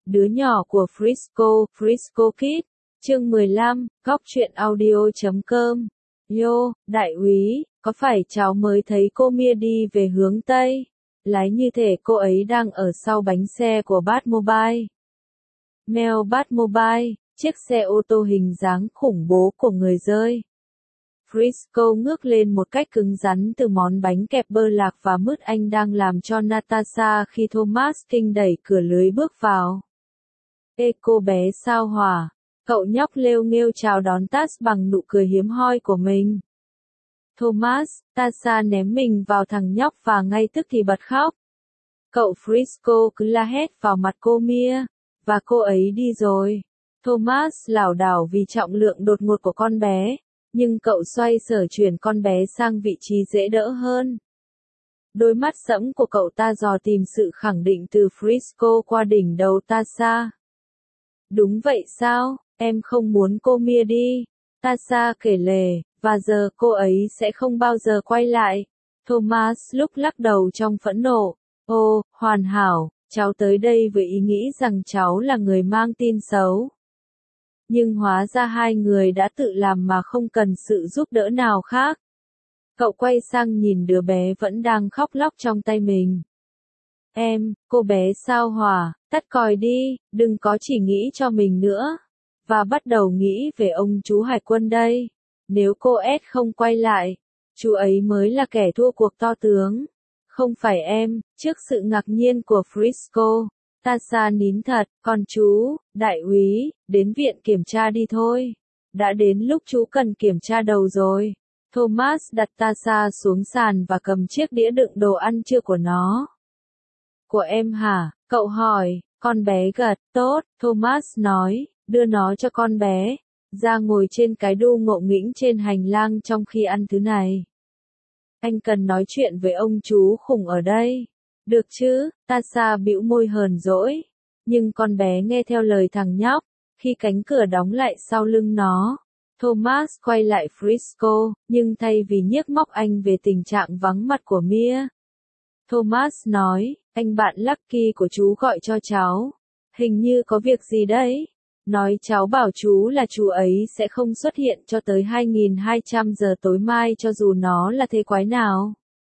Đứa nhỏ của Frisco, Frisco Kid. Chương 15, góc truyện audio.com. Yo, đại úy, có phải cháu mới thấy cô Mia đi về hướng Tây? Lái như thể cô ấy đang ở sau bánh xe của Batmobile. Mel Batmobile, chiếc xe ô tô hình dáng khủng bố của người rơi. Frisco ngước lên một cách cứng rắn từ món bánh kẹp bơ lạc và mứt anh đang làm cho Natasha khi Thomas King đẩy cửa lưới bước vào. Ê cô bé sao hỏa, cậu nhóc lêu nghêu chào đón Taz bằng nụ cười hiếm hoi của mình. Thomas, Tasha ném mình vào thằng nhóc và ngay tức thì bật khóc. Cậu Frisco cứ la hét vào mặt cô Mia, và cô ấy đi rồi. Thomas lảo đảo vì trọng lượng đột ngột của con bé, nhưng cậu xoay sở chuyển con bé sang vị trí dễ đỡ hơn. Đôi mắt sẫm của cậu ta dò tìm sự khẳng định từ Frisco qua đỉnh đầu Tasha. Đúng vậy sao, em không muốn cô Mia đi, Tasha kể lể, và giờ cô ấy sẽ không bao giờ quay lại. Thomas lúc lắc đầu trong phẫn nộ. Ô, hoàn hảo, cháu tới đây với ý nghĩ rằng cháu là người mang tin xấu. Nhưng hóa ra hai người đã tự làm mà không cần sự giúp đỡ nào khác. Cậu quay sang nhìn đứa bé vẫn đang khóc lóc trong tay mình. Em, cô bé sao hỏa, tắt còi đi, đừng có chỉ nghĩ cho mình nữa. Và bắt đầu nghĩ về ông chú hải quân đây. Nếu cô Ed không quay lại, chú ấy mới là kẻ thua cuộc to tướng. Không phải em, trước sự ngạc nhiên của Frisco, Tasha nín thật, còn chú, đại úy, đến viện kiểm tra đi thôi. Đã đến lúc chú cần kiểm tra đầu rồi. Thomas đặt Tasha xuống sàn và cầm chiếc đĩa đựng đồ ăn trưa của nó. Của em hả? Cậu hỏi, con bé gật, tốt, Thomas nói, đưa nó cho con bé. Ra ngồi trên cái đu ngộ nghĩnh trên hành lang trong khi ăn thứ này. Anh cần nói chuyện với ông chú khủng ở đây. Được chứ, Tasha bĩu môi hờn dỗi. Nhưng con bé nghe theo lời thằng nhóc. Khi cánh cửa đóng lại sau lưng nó, Thomas quay lại Frisco, nhưng thay vì nhiếc móc anh về tình trạng vắng mặt của Mia, Thomas nói, anh bạn Lucky của chú gọi cho cháu. Hình như có việc gì đấy. Nói cháu bảo chú là chú ấy sẽ không xuất hiện cho tới 2200 giờ tối mai cho dù nó là thế quái nào.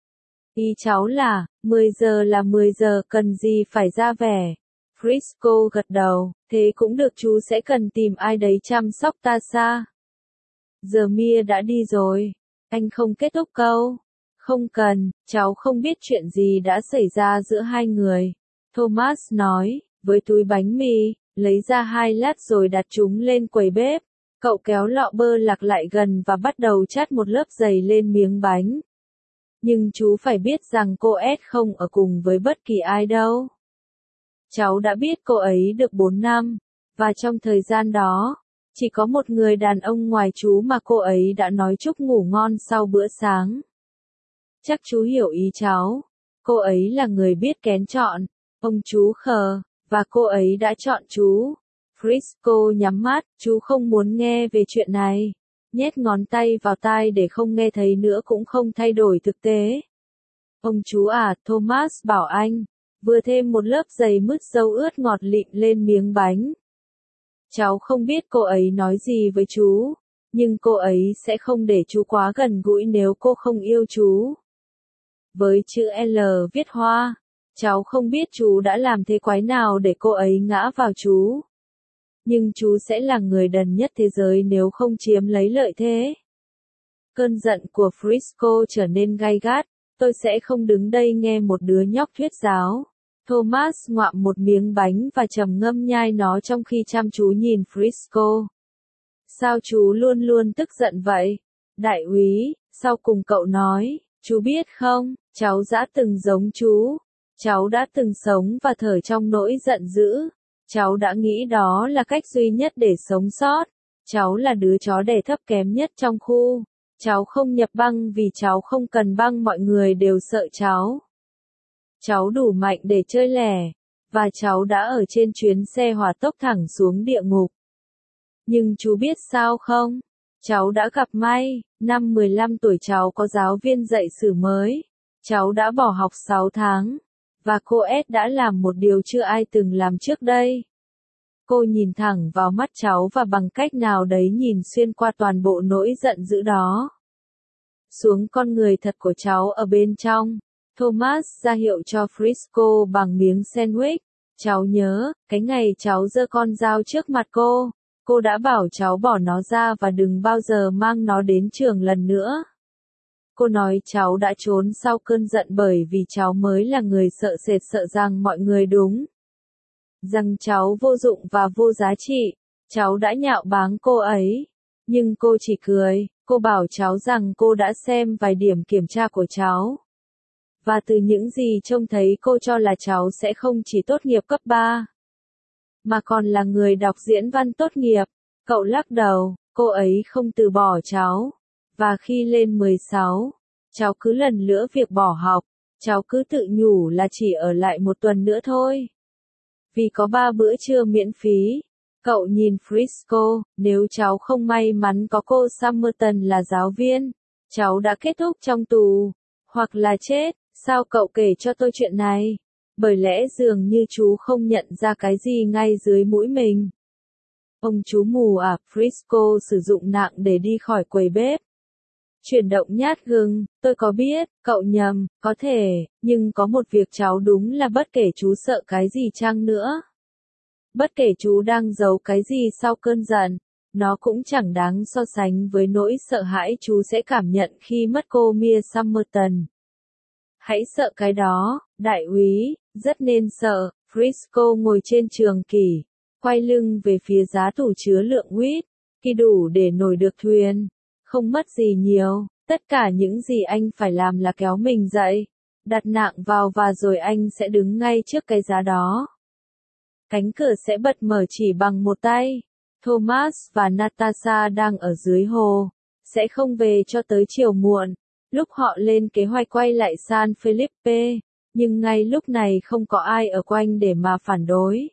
Ý cháu là, 10 giờ là 10 giờ, cần gì phải ra vẻ. Frisco gật đầu, thế cũng được, chú sẽ cần tìm ai đấy chăm sóc Tasha. Giờ Mia đã đi rồi. Anh không kết thúc câu. Không cần, cháu không biết chuyện gì đã xảy ra giữa hai người. Thomas nói, với túi bánh mì, lấy ra 2 lát rồi đặt chúng lên quầy bếp. Cậu kéo lọ bơ lạc lại gần và bắt đầu chát một lớp dày lên miếng bánh. Nhưng chú phải biết rằng cô Ed không ở cùng với bất kỳ ai đâu. Cháu đã biết cô ấy được 4 năm, và trong thời gian đó, chỉ có một người đàn ông ngoài chú mà cô ấy đã nói chúc ngủ ngon sau bữa sáng. Chắc chú hiểu ý cháu. Cô ấy là người biết kén chọn. Ông chú khờ, và cô ấy đã chọn chú. Frisco nhắm mắt, chú không muốn nghe về chuyện này. Nhét ngón tay vào tai để không nghe thấy nữa cũng không thay đổi thực tế. Ông chú à, Thomas bảo anh, vừa thêm một lớp dày mứt dâu ướt ngọt lịm lên miếng bánh. Cháu không biết cô ấy nói gì với chú, nhưng cô ấy sẽ không để chú quá gần gũi nếu cô không yêu chú. Với chữ L viết hoa, cháu không biết chú đã làm thế quái nào để cô ấy ngã vào chú. Nhưng chú sẽ là người đần nhất thế giới nếu không chiếm lấy lợi thế. Cơn giận của Frisco trở nên gay gắt, tôi sẽ không đứng đây nghe một đứa nhóc thuyết giáo. Thomas ngoạm một miếng bánh và trầm ngâm nhai nó trong khi chăm chú nhìn Frisco. Sao chú luôn luôn tức giận vậy? Đại úy, sau cùng cậu nói, chú biết không, cháu đã từng giống chú. Cháu đã từng sống và thở trong nỗi giận dữ. Cháu đã nghĩ đó là cách duy nhất để sống sót. Cháu là đứa chó đẻ thấp kém nhất trong khu. Cháu không nhập băng vì cháu không cần băng, mọi người đều sợ cháu. Cháu đủ mạnh để chơi lẻ, và cháu đã ở trên chuyến xe hỏa tốc thẳng xuống địa ngục. Nhưng chú biết sao không? Cháu đã gặp may, năm 15 tuổi cháu có giáo viên dạy sử mới. Cháu đã bỏ học 6 tháng. Và cô Ed đã làm một điều chưa ai từng làm trước đây. Cô nhìn thẳng vào mắt cháu và bằng cách nào đấy nhìn xuyên qua toàn bộ nỗi giận dữ đó xuống con người thật của cháu ở bên trong. Thomas ra hiệu cho Frisco bằng miếng sandwich. Cháu nhớ, cái ngày cháu giơ con dao trước mặt cô đã bảo cháu bỏ nó ra và đừng bao giờ mang nó đến trường lần nữa. Cô nói cháu đã trốn sau cơn giận bởi vì cháu mới là người sợ sệt, sợ rằng mọi người đúng rằng cháu vô dụng và vô giá trị. Cháu đã nhạo báng cô ấy, nhưng cô chỉ cười. Cô bảo cháu rằng cô đã xem vài điểm kiểm tra của cháu, và từ những gì trông thấy cô cho là cháu sẽ không chỉ tốt nghiệp cấp 3, mà còn là người đọc diễn văn tốt nghiệp. Cậu lắc đầu, cô ấy không từ bỏ cháu. Và khi lên 16, cháu cứ lần nữa việc bỏ học. Cháu cứ tự nhủ là chỉ ở lại một tuần nữa thôi, vì có 3 bữa trưa miễn phí. Cậu nhìn Frisco, nếu cháu không may mắn có cô Summerton là giáo viên, cháu đã kết thúc trong tù, hoặc là chết. Sao cậu kể cho tôi chuyện này? Bởi lẽ dường như chú không nhận ra cái gì ngay dưới mũi mình. Ông chú mù à? Frisco sử dụng nặng để đi khỏi quầy bếp. Chuyển động nhát gừng, tôi có biết, cậu nhầm, có thể, nhưng có một việc cháu đúng là bất kể chú sợ cái gì chăng nữa. Bất kể chú đang giấu cái gì sau cơn giận, nó cũng chẳng đáng so sánh với nỗi sợ hãi chú sẽ cảm nhận khi mất cô Mia Summerton. Hãy sợ cái đó, đại úy, rất nên sợ. Frisco ngồi trên trường kỷ, quay lưng về phía giá tủ chứa lượng wheat, khi đủ để nổi được thuyền. Không mất gì nhiều, tất cả những gì anh phải làm là kéo mình dậy, đặt nạng vào và rồi anh sẽ đứng ngay trước cái giá đó. Cánh cửa sẽ bật mở chỉ bằng một tay. Thomas và Natasha đang ở dưới hồ, sẽ không về cho tới chiều muộn. Lúc họ lên kế hoạch quay lại San Felipe, nhưng ngay lúc này không có ai ở quanh để mà phản đối.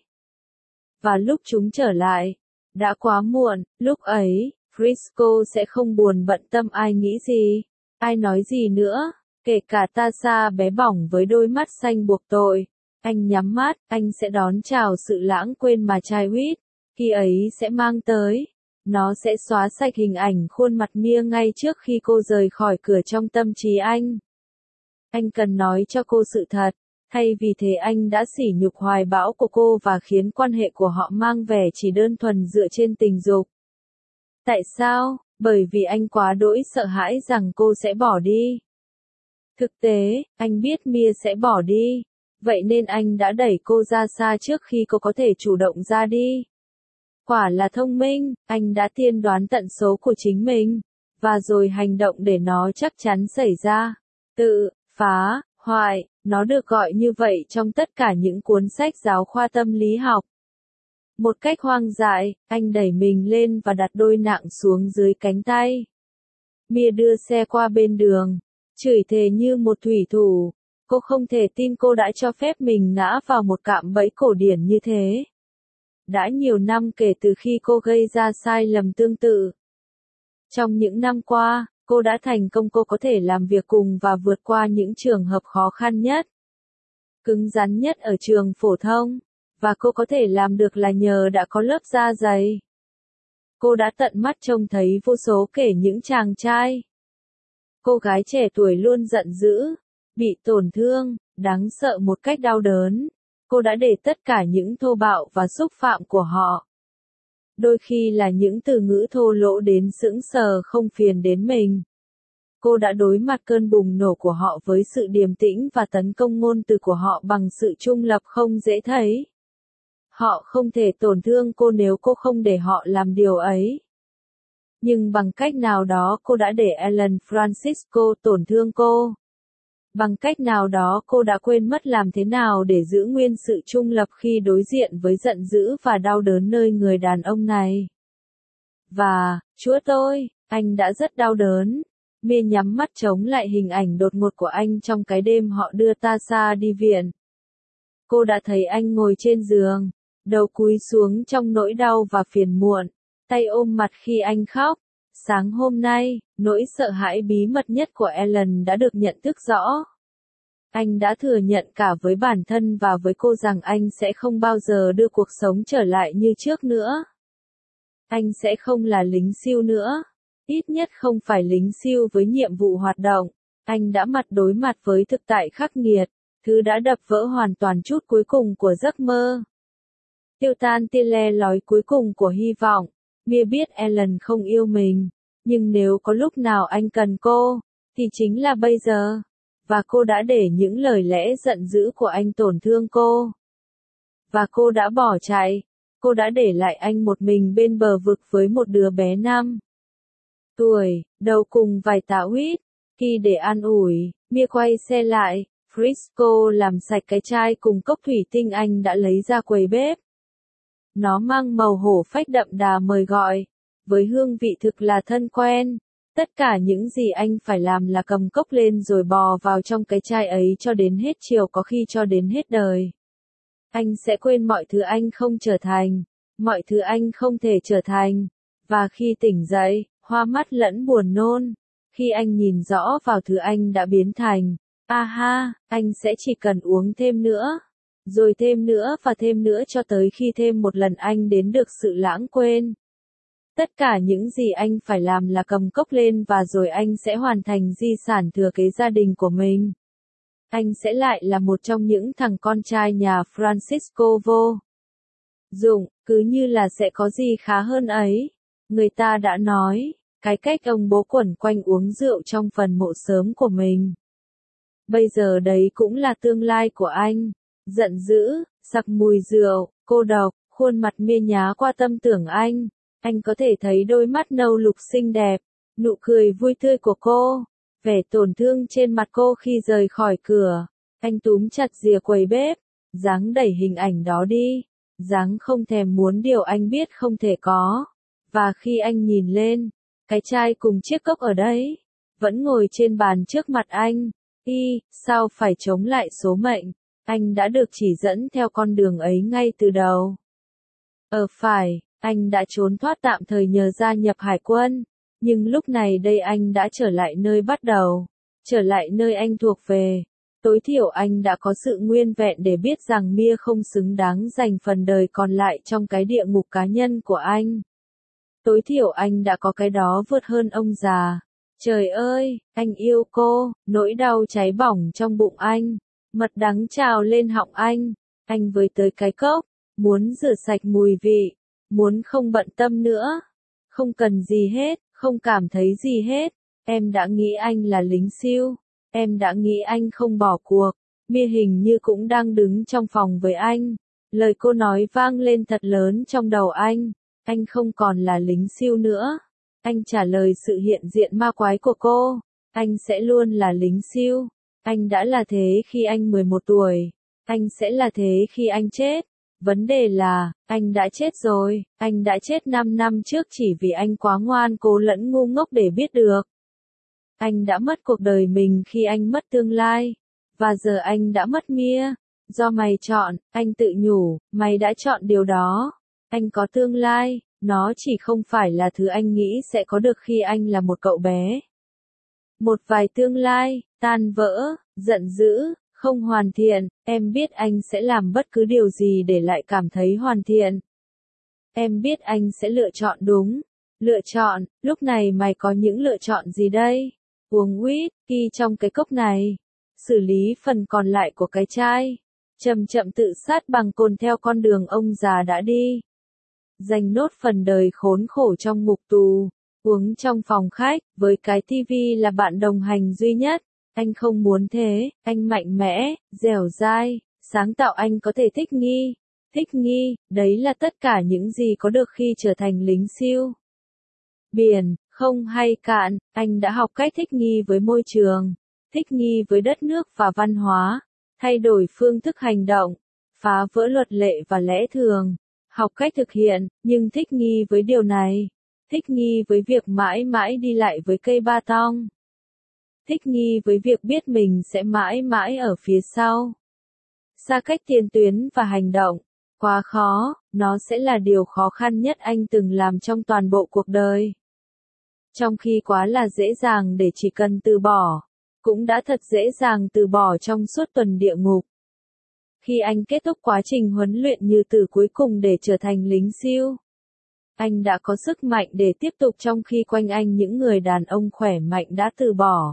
Và lúc chúng trở lại, đã quá muộn. Lúc ấy, Frisco sẽ không buồn bận tâm ai nghĩ gì, ai nói gì nữa, kể cả Tasha bé bỏng với đôi mắt xanh buộc tội. Anh nhắm mắt, anh sẽ đón chào sự lãng quên mà chai huýt, khi ấy sẽ mang tới. Nó sẽ xóa sạch hình ảnh khuôn mặt Mia ngay trước khi cô rời khỏi cửa trong tâm trí anh. Anh cần nói cho cô sự thật, thay vì thế anh đã sỉ nhục hoài bão của cô và khiến quan hệ của họ mang vẻ chỉ đơn thuần dựa trên tình dục. Tại sao? Bởi vì anh quá đỗi sợ hãi rằng cô sẽ bỏ đi. Thực tế, anh biết Mia sẽ bỏ đi, vậy nên anh đã đẩy cô ra xa trước khi cô có thể chủ động ra đi. Quả là thông minh, anh đã tiên đoán tận số của chính mình, và rồi hành động để nó chắc chắn xảy ra. Tự phá hoại, nó được gọi như vậy trong tất cả những cuốn sách giáo khoa tâm lý học. Một cách hoang dại, anh đẩy mình lên và đặt đôi nạng xuống dưới cánh tay. Mia đưa xe qua bên đường, chửi thề như một thủy thủ. Cô không thể tin cô đã cho phép mình ngã vào một cạm bẫy cổ điển như thế. Đã nhiều năm kể từ khi cô gây ra sai lầm tương tự. Trong những năm qua, cô đã thành công, cô có thể làm việc cùng và vượt qua những trường hợp khó khăn nhất, cứng rắn nhất ở trường phổ thông, và cô có thể làm được là nhờ đã có lớp da dày. Cô đã tận mắt trông thấy vô số kể những chàng trai, cô gái trẻ tuổi luôn giận dữ, bị tổn thương, đáng sợ một cách đau đớn. Cô đã để tất cả những thô bạo và xúc phạm của họ, đôi khi là những từ ngữ thô lỗ đến sững sờ không phiền đến mình. Cô đã đối mặt cơn bùng nổ của họ với sự điềm tĩnh và tấn công ngôn từ của họ bằng sự trung lập không dễ thấy. Họ không thể tổn thương cô nếu cô không để họ làm điều ấy. Nhưng bằng cách nào đó cô đã để Alan Francisco tổn thương cô. Bằng cách nào đó cô đã quên mất làm thế nào để giữ nguyên sự trung lập khi đối diện với giận dữ và đau đớn nơi người đàn ông này. Và, Chúa tôi, anh đã rất đau đớn. Mia nhắm mắt chống lại hình ảnh đột ngột của anh trong cái đêm họ đưa Tasha đi viện. Cô đã thấy anh ngồi trên giường, đầu cúi xuống trong nỗi đau và phiền muộn, tay ôm mặt khi anh khóc. Sáng hôm nay, nỗi sợ hãi bí mật nhất của Ellen đã được nhận thức rõ. Anh đã thừa nhận cả với bản thân và với cô rằng anh sẽ không bao giờ đưa cuộc sống trở lại như trước nữa. Anh sẽ không là lính SEAL nữa. Ít nhất không phải lính SEAL với nhiệm vụ hoạt động. Anh đã đối mặt với thực tại khắc nghiệt, thứ đã đập vỡ hoàn toàn chút cuối cùng của giấc mơ. Tiêu tan tia le lói cuối cùng của hy vọng. Mia biết Ellen không yêu mình, nhưng nếu có lúc nào anh cần cô, thì chính là bây giờ. Và cô đã để những lời lẽ giận dữ của anh tổn thương cô. Và cô đã bỏ chạy. Cô đã để lại anh một mình bên bờ vực với một đứa bé 5 tuổi, đầu cùng vài tạ huyết. Khi để an ủi, Mia quay xe lại, Frisco làm sạch cái chai cùng cốc thủy tinh anh đã lấy ra quầy bếp. Nó mang màu hổ phách đậm đà mời gọi, với hương vị thực là thân quen. Tất cả những gì anh phải làm là cầm cốc lên rồi bò vào trong cái chai ấy cho đến hết chiều, có khi cho đến hết đời. Anh sẽ quên mọi thứ anh không trở thành, mọi thứ anh không thể trở thành. Và khi tỉnh dậy, hoa mắt lẫn buồn nôn, khi anh nhìn rõ vào thứ anh đã biến thành, anh sẽ chỉ cần uống thêm nữa, rồi thêm nữa và thêm nữa cho tới khi thêm một lần anh đến được sự lãng quên. Tất cả những gì anh phải làm là cầm cốc lên và rồi anh sẽ hoàn thành di sản thừa kế gia đình của mình. Anh sẽ lại là một trong những thằng con trai nhà Francisco vô dụng, cứ như là sẽ có gì khá hơn ấy. Người ta đã nói, cái cách ông bố quẩn quanh uống rượu trong phần mộ sớm của mình. Bây giờ đấy cũng là tương lai của anh. Giận dữ, sặc mùi rượu, cô độc, khuôn mặt Mia nhá qua tâm tưởng anh. Anh có thể thấy đôi mắt nâu lục xinh đẹp, nụ cười vui tươi của cô, vẻ tổn thương trên mặt cô khi rời khỏi cửa. Anh túm chặt rìa quầy bếp, dáng đẩy hình ảnh đó đi, dáng không thèm muốn điều anh biết không thể có. Và khi anh nhìn lên, cái chai cùng chiếc cốc ở đấy, vẫn ngồi trên bàn trước mặt anh. Sao phải chống lại số mệnh? Anh đã được chỉ dẫn theo con đường ấy ngay từ đầu. Phải, anh đã trốn thoát tạm thời nhờ gia nhập hải quân, nhưng lúc này đây anh đã trở lại nơi bắt đầu, trở lại nơi anh thuộc về. Tối thiểu anh đã có sự nguyên vẹn để biết rằng Mia không xứng đáng dành phần đời còn lại trong cái địa ngục cá nhân của anh. Tối thiểu anh đã có cái đó vượt hơn ông già. Trời ơi, anh yêu cô, nỗi đau cháy bỏng trong bụng anh, mật đắng trào lên họng anh với tới cái cốc, muốn rửa sạch mùi vị, muốn không bận tâm nữa, không cần gì hết, không cảm thấy gì hết. Em đã nghĩ anh là lính SEAL, em đã nghĩ anh không bỏ cuộc. Mia hình như cũng đang đứng trong phòng với anh. Lời cô nói vang lên thật lớn trong đầu anh không còn là lính SEAL nữa. Anh trả lời sự hiện diện ma quái của cô, anh sẽ luôn là lính SEAL. Anh đã là thế khi anh 11 tuổi, anh sẽ là thế khi anh chết. Vấn đề là, anh đã chết rồi, anh đã chết 5 năm trước chỉ vì anh quá ngoan cố lẫn ngu ngốc để biết được. Anh đã mất cuộc đời mình khi anh mất tương lai, và giờ anh đã mất Mia. Do mày chọn, anh tự nhủ, mày đã chọn điều đó. Anh có tương lai, nó chỉ không phải là thứ anh nghĩ sẽ có được khi anh là một cậu bé. Một vài tương lai, tan vỡ, giận dữ, không hoàn thiện, em biết anh sẽ làm bất cứ điều gì để lại cảm thấy hoàn thiện. Em biết anh sẽ lựa chọn đúng. Lựa chọn, lúc này mày có những lựa chọn gì đây? Uống whisky trong cái cốc này. Xử lý phần còn lại của cái chai. Chậm chậm tự sát bằng cồn theo con đường ông già đã đi. Dành nốt phần đời khốn khổ trong ngục tù. Uống trong phòng khách, với cái tivi là bạn đồng hành duy nhất. Anh không muốn thế, anh mạnh mẽ, dẻo dai, sáng tạo, anh có thể thích nghi. Thích nghi, đấy là tất cả những gì có được khi trở thành lính SEAL. Biển, không hay cạn, anh đã học cách thích nghi với môi trường, thích nghi với đất nước và văn hóa, thay đổi phương thức hành động, phá vỡ luật lệ và lẽ thường, học cách thực hiện, nhưng thích nghi với điều này, thích nghi với việc mãi mãi đi lại với cây ba tong. Thích nghi với việc biết mình sẽ mãi mãi ở phía sau. Xa cách tiền tuyến và hành động. Quá khó, nó sẽ là điều khó khăn nhất anh từng làm trong toàn bộ cuộc đời. Trong khi quá là dễ dàng để chỉ cần từ bỏ. cũng đã thật dễ dàng từ bỏ trong suốt tuần địa ngục. Khi anh kết thúc quá trình huấn luyện như từ cuối cùng để trở thành lính SEAL, anh đã có sức mạnh để tiếp tục trong khi quanh anh những người đàn ông khỏe mạnh đã từ bỏ.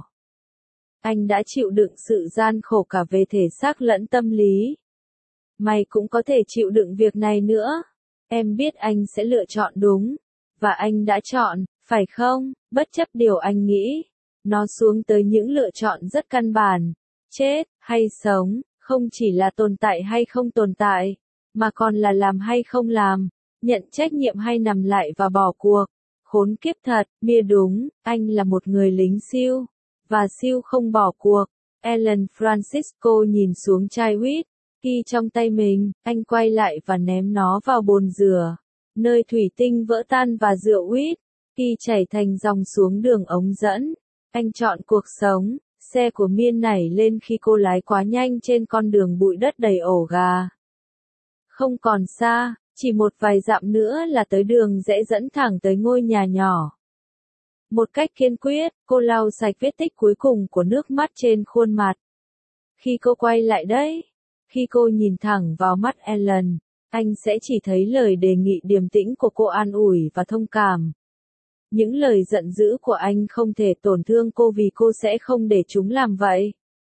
Anh đã chịu đựng sự gian khổ cả về thể xác lẫn tâm lý. Mày cũng có thể chịu đựng việc này nữa. Em biết anh sẽ lựa chọn đúng. Và anh đã chọn, phải không? Bất chấp điều anh nghĩ. Nó xuống tới những lựa chọn rất căn bản. Chết, hay sống, không chỉ là tồn tại hay không tồn tại, mà còn là làm hay không làm, nhận trách nhiệm hay nằm lại và bỏ cuộc. Khốn kiếp thật, Mia đúng, anh là một người lính SEAL. Và SEAL không bỏ cuộc. Alan Francisco nhìn xuống chai whisky trong tay mình, anh quay lại và ném nó vào bồn rửa, nơi thủy tinh vỡ tan và rượu whisky chảy thành dòng xuống đường ống dẫn. Anh chọn cuộc sống. Xe của Mia nảy lên khi cô lái quá nhanh trên con đường bụi đất đầy ổ gà. Không còn xa, chỉ một vài dặm nữa là tới đường rẽ dẫn thẳng tới ngôi nhà nhỏ. Một cách kiên quyết, cô lau sạch vết tích cuối cùng của nước mắt trên khuôn mặt. Khi cô quay lại đấy, khi cô nhìn thẳng vào mắt Alan, anh sẽ chỉ thấy lời đề nghị điềm tĩnh của cô an ủi và thông cảm. Những lời giận dữ của anh không thể tổn thương cô vì cô sẽ không để chúng làm vậy.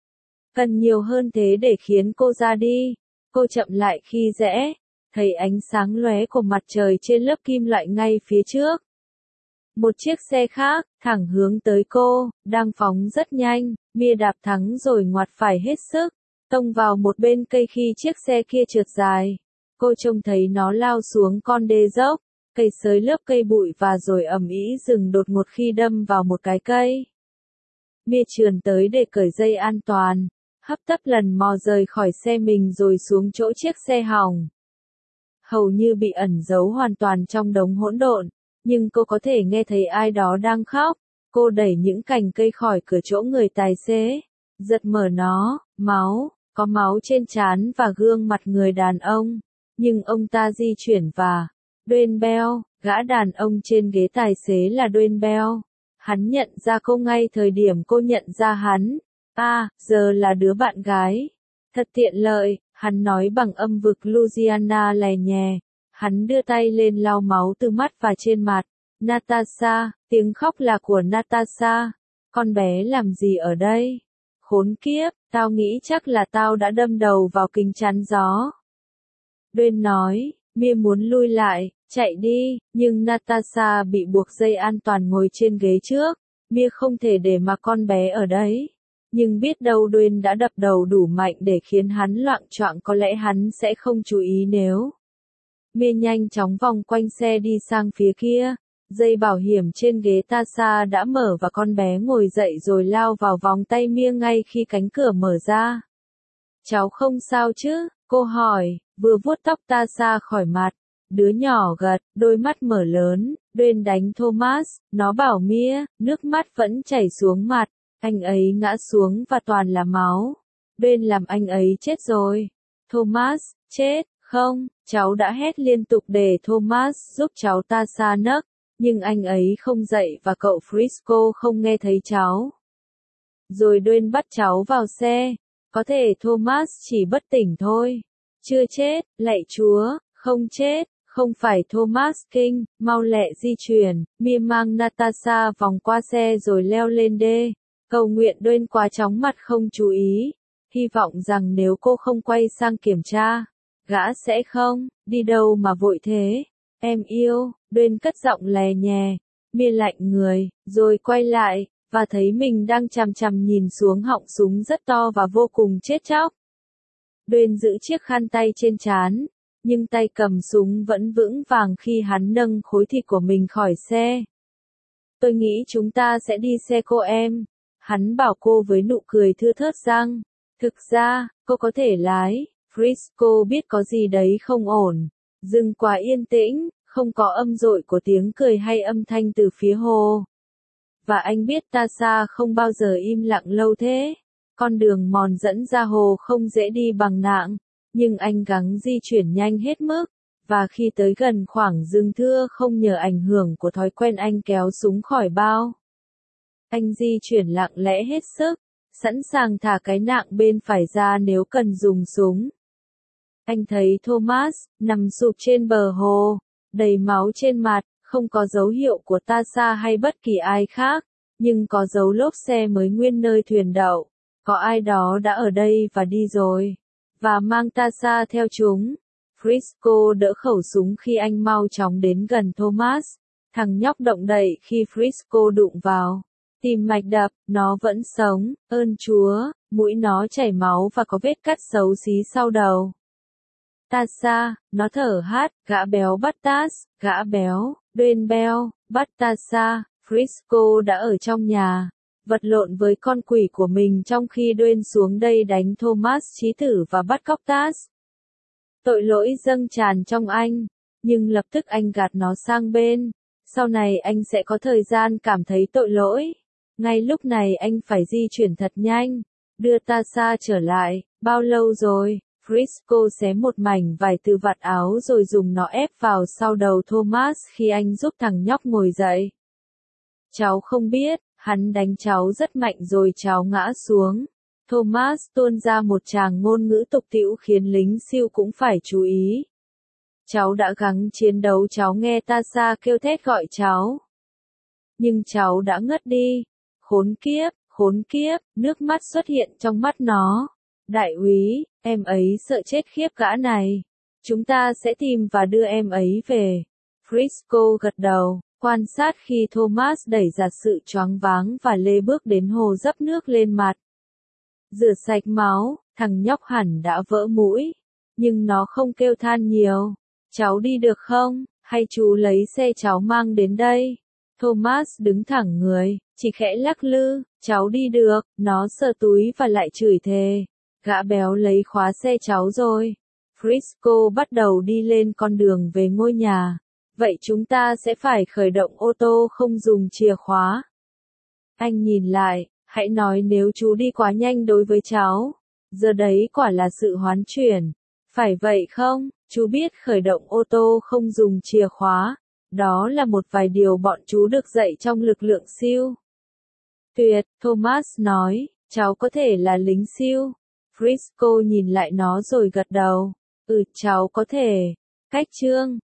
Cần nhiều hơn thế để khiến cô ra đi. Cô chậm lại khi rẽ, thấy ánh sáng lóe của mặt trời trên lớp kim loại ngay phía trước. Một chiếc xe khác, thẳng hướng tới cô, đang phóng rất nhanh. Mia đạp thắng rồi ngoặt phải hết sức, tông vào một bên cây khi chiếc xe kia trượt dài. Cô trông thấy nó lao xuống con đê dốc, cây xới lớp cây bụi và rồi ầm ĩ dừng đột ngột khi đâm vào một cái cây. Mia trườn tới để cởi dây an toàn, hấp tấp lần mò rời khỏi xe mình rồi xuống chỗ chiếc xe hỏng. Hầu như bị ẩn giấu hoàn toàn trong đống hỗn độn, nhưng cô có thể nghe thấy ai đó đang khóc. Cô đẩy những cành cây khỏi cửa chỗ người tài xế, giật mở nó, có máu trên trán và gương mặt người đàn ông. Nhưng ông ta di chuyển và Dwayne Bell, gã đàn ông trên ghế tài xế là Dwayne Bell. Hắn nhận ra cô ngay thời điểm cô nhận ra hắn. Giờ là đứa bạn gái. Thật tiện lợi, hắn nói bằng âm vực Louisiana lè nhè. Hắn đưa tay lên lau máu từ mắt và trên mặt. Natasha, tiếng khóc là của Natasha. Con bé làm gì ở đây? Khốn kiếp, tao nghĩ chắc là tao đã đâm đầu vào kính chắn gió. Dwayne nói, Mia muốn lui lại, chạy đi, nhưng Natasha bị buộc dây an toàn ngồi trên ghế trước. Mia không thể để mà con bé ở đấy. Nhưng biết đâu Dwayne đã đập đầu đủ mạnh để khiến hắn loạng choạng, có lẽ hắn sẽ không chú ý nếu. Mia nhanh chóng vòng quanh xe đi sang phía kia. Dây bảo hiểm trên ghế Tasha đã mở và con bé ngồi dậy rồi lao vào vòng tay Mia ngay khi cánh cửa mở ra. Cháu không sao chứ? Cô hỏi, vừa vuốt tóc Tasha khỏi mặt. Đứa nhỏ gật, đôi mắt mở lớn. Dwayne đánh Thomas, nó bảo Mia, nước mắt vẫn chảy xuống mặt. Anh ấy ngã xuống và toàn là máu. Dwayne làm anh ấy chết rồi. Thomas, chết, không, cháu đã hét liên tục để Thomas giúp cháu Tasha nấc. Nhưng anh ấy không dậy và cậu Frisco không nghe thấy cháu. Rồi Dwayne bắt cháu vào xe. Có thể Thomas chỉ bất tỉnh thôi. Chưa chết, lạy Chúa, không chết, không phải Thomas King, mau lẹ di chuyển. Mia mang Natasha vòng qua xe rồi leo lên đê. Cầu nguyện Dwayne quá chóng mặt không chú ý. Hy vọng rằng nếu cô không quay sang kiểm tra, gã sẽ không, đi đâu mà vội thế. Em yêu, Dwayne cất giọng lè nhè. Mia lạnh người, rồi quay lại, và thấy mình đang chằm chằm nhìn xuống họng súng rất to và vô cùng chết chóc. Dwayne giữ chiếc khăn tay trên trán, nhưng tay cầm súng vẫn vững vàng khi hắn nâng khối thịt của mình khỏi xe. Tôi nghĩ chúng ta sẽ đi xe cô em. Hắn bảo cô với nụ cười thưa thớt rằng, thực ra, cô có thể lái. Frisco biết có gì đấy không ổn. Rừng quá yên tĩnh, không có âm dội của tiếng cười hay âm thanh từ phía hồ. Và anh biết Tasha không bao giờ im lặng lâu thế. Con đường mòn dẫn ra hồ không dễ đi bằng nạng, nhưng anh gắng di chuyển nhanh hết mức. Và khi tới gần khoảng rừng thưa không nhờ ảnh hưởng của thói quen anh kéo súng khỏi bao. Anh di chuyển lặng lẽ hết sức. sẵn sàng thả cái nạng bên phải ra nếu cần dùng súng. Anh thấy Thomas, nằm sụp trên bờ hồ, đầy máu trên mặt, không có dấu hiệu của Tasha hay bất kỳ ai khác, nhưng có dấu lốp xe mới nguyên nơi thuyền đậu. Có ai đó đã ở đây và đi rồi, và mang Tasha theo chúng. Frisco đỡ khẩu súng khi anh mau chóng đến gần Thomas. Thằng nhóc động đậy khi Frisco đụng vào. Tim mạch đập, nó vẫn sống, ơn Chúa, mũi nó chảy máu và có vết cắt xấu xí sau đầu. Tasha, nó thở hắt, gã béo bắt Tas, gã béo, Dwayne Bell, bắt Tasha. Frisco đã ở trong nhà, vật lộn với con quỷ của mình trong khi Dwayne xuống đây đánh Thomas chí tử và bắt cóc Tas. Tội lỗi dâng tràn trong anh, nhưng lập tức anh gạt nó sang bên. Sau này anh sẽ có thời gian cảm thấy tội lỗi. Ngay lúc này anh phải di chuyển thật nhanh, đưa Tasha trở lại. Bao lâu rồi? Frisco xé một mảnh vải từ vạt áo rồi dùng nó ép vào sau đầu Thomas khi anh giúp thằng nhóc ngồi dậy. Cháu không biết, hắn đánh cháu rất mạnh rồi cháu ngã xuống. Thomas tuôn ra một tràng ngôn ngữ tục tĩu khiến lính siêu cũng phải chú ý. Cháu đã gắng chiến đấu, cháu nghe Tasha kêu thét gọi cháu. Nhưng cháu đã ngất đi. Khốn kiếp, nước mắt xuất hiện trong mắt nó. Đại úy, em ấy sợ chết khiếp gã này. Chúng ta sẽ tìm và đưa em ấy về. Frisco gật đầu, quan sát khi Thomas đẩy ra sự choáng váng và lê bước đến hồ dấp nước lên mặt. Rửa sạch máu, thằng nhóc hẳn đã vỡ mũi. Nhưng nó không kêu than nhiều. Cháu đi được không? Hay chú lấy xe cháu mang đến đây? Thomas đứng thẳng người, chỉ khẽ lắc lư. Cháu đi được, nó sờ túi và lại chửi thề. Gã béo lấy khóa xe cháu rồi. Frisco bắt đầu đi lên con đường về ngôi nhà. Vậy chúng ta sẽ phải khởi động ô tô không dùng chìa khóa. Anh nhìn lại, hãy nói nếu chú đi quá nhanh đối với cháu. Giờ đấy quả là sự hoán chuyển. Phải vậy không? Chú biết khởi động ô tô không dùng chìa khóa. Đó là một vài điều bọn chú được dạy trong lực lượng SEAL. Tuyệt, Thomas nói, cháu có thể là lính SEAL. Frisco nhìn lại nó rồi gật đầu. Cháu có thể. Cách chương